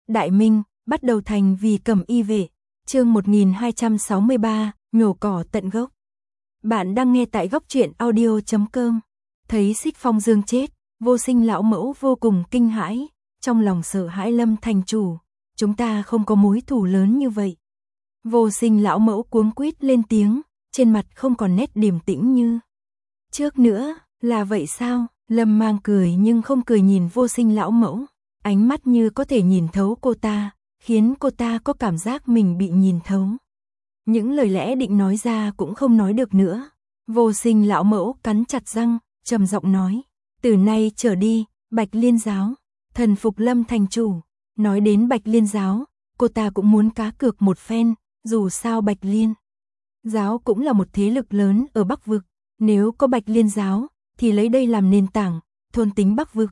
Đại Minh, bắt đầu thành vì Cẩm Y vệ. Chương 1263, nhổ cỏ tận gốc. Bạn đang nghe tại góc truyện audio.com. Thấy Xích Phong Dương chết, Vô Sinh lão mẫu vô cùng kinh hãi, trong lòng sợ hãi Lâm thành chủ, chúng ta không có mối thù lớn như vậy. Vô Sinh lão mẫu cuống quýt lên tiếng, trên mặt không còn nét điềm tĩnh như trước nữa. Là vậy sao? Lâm Mang cười nhưng không cười nhìn Vô Sinh lão mẫu, ánh mắt như có thể nhìn thấu cô ta, khiến cô ta có cảm giác mình bị nhìn thấu. Những lời lẽ định nói ra cũng không nói được nữa. Vô Sinh lão mẫu cắn chặt răng, trầm giọng nói, từ nay trở đi, Bạch Liên giáo thần phục Lâm thành chủ. Nói đến Bạch Liên giáo, cô ta cũng muốn cá cược một phen, dù sao Bạch Liên giáo cũng là một thế lực lớn ở Bắc vực, nếu có Bạch Liên giáo thì lấy đây làm nền tảng, thôn tính Bắc vực.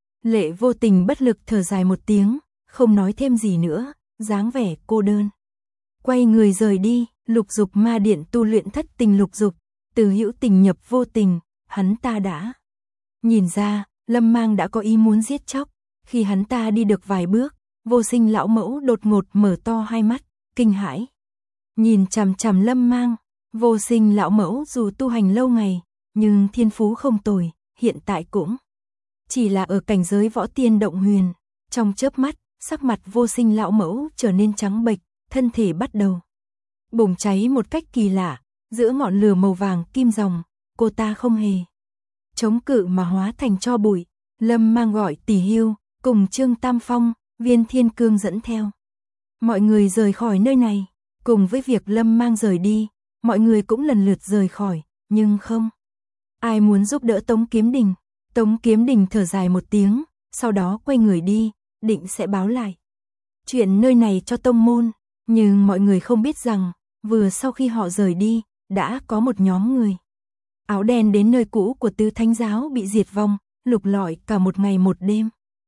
Lệ Vô Tình bất lực thở dài một tiếng, không nói thêm gì nữa, dáng vẻ cô đơn. Quay người rời đi. Lục Dục Ma Điện tu luyện thất tình lục dục, từ hữu tình nhập vô tình, hắn ta đã nhìn ra, Lâm Mang đã có ý muốn giết chóc. Khi hắn ta đi được vài bước, Vô Sinh lão mẫu đột ngột mở to hai mắt, kinh hãi. Nhìn chằm chằm Lâm Mang. Vô Sinh lão mẫu dù tu hành lâu ngày, nhưng thiên phú không tồi, hiện tại cũng chỉ là ở cảnh giới võ tiên động huyền. Trong chớp mắt, sắc mặt Vô Sinh lão mẫu trở nên trắng bệch, thân thể bắt đầu bùng cháy một cách kỳ lạ, giữa ngọn lửa màu vàng kim ròng, cô ta không hề chống cự mà hóa thành tro bụi. Lâm Mang gọi Tỷ Hưu, cùng Trương Tam Phong, Viên Thiên Cương dẫn theo. Mọi người rời khỏi nơi này, cùng với việc Lâm Mang rời đi, mọi người cũng lần lượt rời khỏi, nhưng không ai muốn giúp đỡ Tống Kiếm Đình. Tống Kiếm Đình thở dài một tiếng, sau đó quay người đi, định sẽ báo lại chuyện nơi này cho tông môn, nhưng mọi người không biết rằng, vừa sau khi họ rời đi, đã có một nhóm người áo đen đến nơi cũ của Tứ Thánh giáo bị diệt vong, lục lọi cả một ngày một đêm,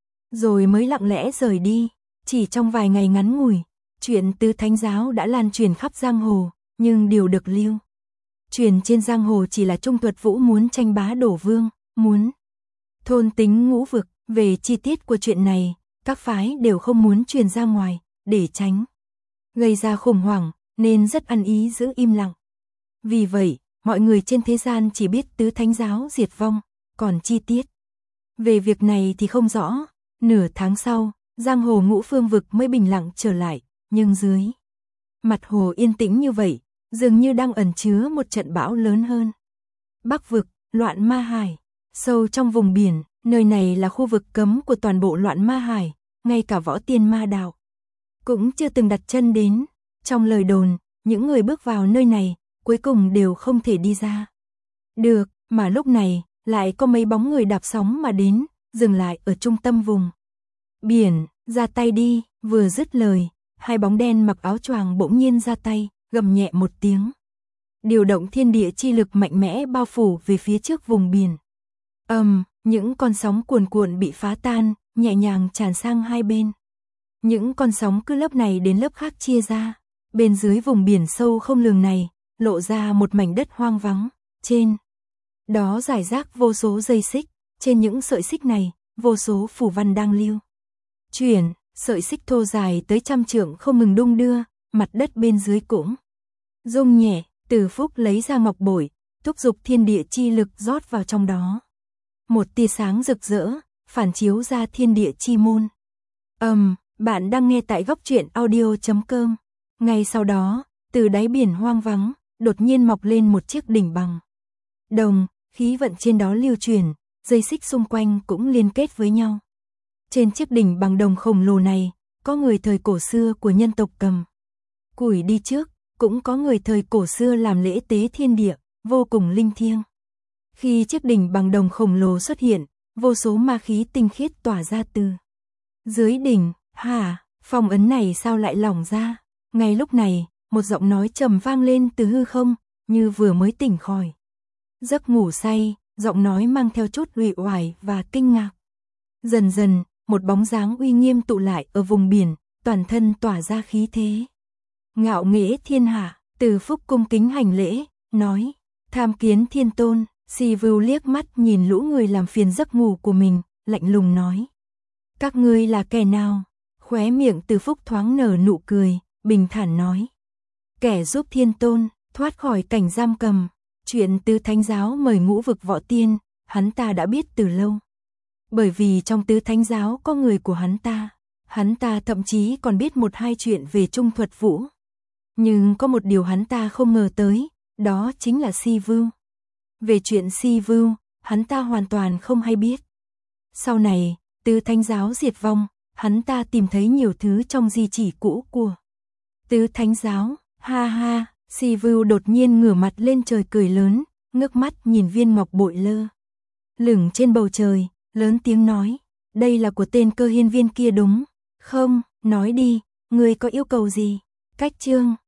rồi mới lặng lẽ rời đi. Chỉ trong vài ngày ngắn ngủi, chuyện Tứ Thánh giáo đã lan truyền khắp giang hồ, nhưng điều được lưu truyền trên giang hồ chỉ là Trung Thuật Vũ muốn tranh bá đổ vương, muốn thôn tính ngũ vực. Về chi tiết của chuyện này, các phái đều không muốn truyền ra ngoài, để tránh gây ra khủng hoảng, nên rất ăn ý giữ im lặng. Vì vậy, mọi người trên thế gian chỉ biết Tứ Thánh giáo diệt vong, còn chi tiết về việc này thì không rõ. Nửa tháng sau, giang hồ Ngũ Phương vực mới bình lặng trở lại, nhưng dưới mặt hồ yên tĩnh như vậy, dường như đang ẩn chứa một trận bão lớn hơn. Bắc vực, Loạn Ma Hải, sâu trong vùng biển, nơi này là khu vực cấm của toàn bộ Loạn Ma Hải, ngay cả võ tiên ma đạo cũng chưa từng đặt chân đến. Trong lời đồn, những người bước vào nơi này, cuối cùng đều không thể đi ra được, mà lúc này, lại có mấy bóng người đạp sóng mà đến, dừng lại ở trung tâm vùng biển. Ra tay đi. Vừa dứt lời, hai bóng đen mặc áo choàng bỗng nhiên ra tay, gầm nhẹ một tiếng, điều động thiên địa chi lực mạnh mẽ bao phủ về phía trước vùng biển. Những con sóng cuồn cuộn bị phá tan, nhẹ nhàng tràn sang hai bên. Những con sóng cứ lớp này đến lớp khác chia ra. Bên dưới vùng biển sâu không lường này, lộ ra một mảnh đất hoang vắng. Trên đó rải rác vô số dây xích. Trên những sợi xích này, vô số phù văn đang lưu chuyển. Sợi xích thô dài tới 100 trượng không ngừng đung đưa, mặt đất bên dưới cũng rung nhẹ. Từ Phúc lấy ra ngọc bội, thúc giục thiên địa chi lực rót vào trong đó. Một tia sáng rực rỡ, phản chiếu ra thiên địa chi môn. Bạn đang nghe tại góc truyện audio.com. Ngay sau đó, từ đáy biển hoang vắng, đột nhiên mọc lên một chiếc đỉnh bằng đồng, khí vận trên đó lưu chuyển, dây xích xung quanh cũng liên kết với nhau. Trên chiếc đỉnh bằng đồng khổng lồ này, có người thời cổ xưa của nhân tộc cầm củi đi trước, cũng có người thời cổ xưa làm lễ tế thiên địa, vô cùng linh thiêng. Khi chiếc đỉnh bằng đồng khổng lồ xuất hiện, vô số ma khí tinh khiết tỏa ra từ dưới đỉnh. Phong ấn này sao lại lỏng ra? Ngay lúc này, một giọng nói trầm vang lên từ hư không, như vừa mới tỉnh khỏi giấc ngủ say, giọng nói mang theo chút uể oải và kinh ngạc. Dần dần, một bóng dáng uy nghiêm tụ lại ở vùng biển, toàn thân tỏa ra khí thế ngạo nghễ thiên hạ. Từ Phúc cung kính hành lễ, nói: "Tham kiến thiên tôn." Si Vưu liếc mắt nhìn lũ người làm phiền giấc ngủ của mình, lạnh lùng nói: "Các ngươi là kẻ nào?" Khóe miệng Từ Phúc thoáng nở nụ cười, bình thản nói. Kẻ giúp thiên tôn, thoát khỏi cảnh giam cầm. Chuyện Tứ Thánh Giáo mời Ngũ Vực Võ Tiên, hắn ta đã biết từ lâu. Bởi vì trong Tứ Thánh Giáo có người của hắn ta thậm chí còn biết một hai chuyện về Trung Thuật Vũ. Nhưng có một điều hắn ta không ngờ tới, đó chính là Si Vưu. Về chuyện Si Vưu, hắn ta hoàn toàn không hay biết. Sau này, Tứ Thánh Giáo diệt vong, hắn ta tìm thấy nhiều thứ trong di chỉ cũ của Tứ Thánh Giáo. Ha ha, Si Vưu đột nhiên ngửa mặt lên trời cười lớn, ngước mắt nhìn viên ngọc bội lơ lửng trên bầu trời, lớn tiếng nói, đây là của tên Cơ Hiên Viên kia đúng không? Nói đi, ngươi có yêu cầu gì? Cách chương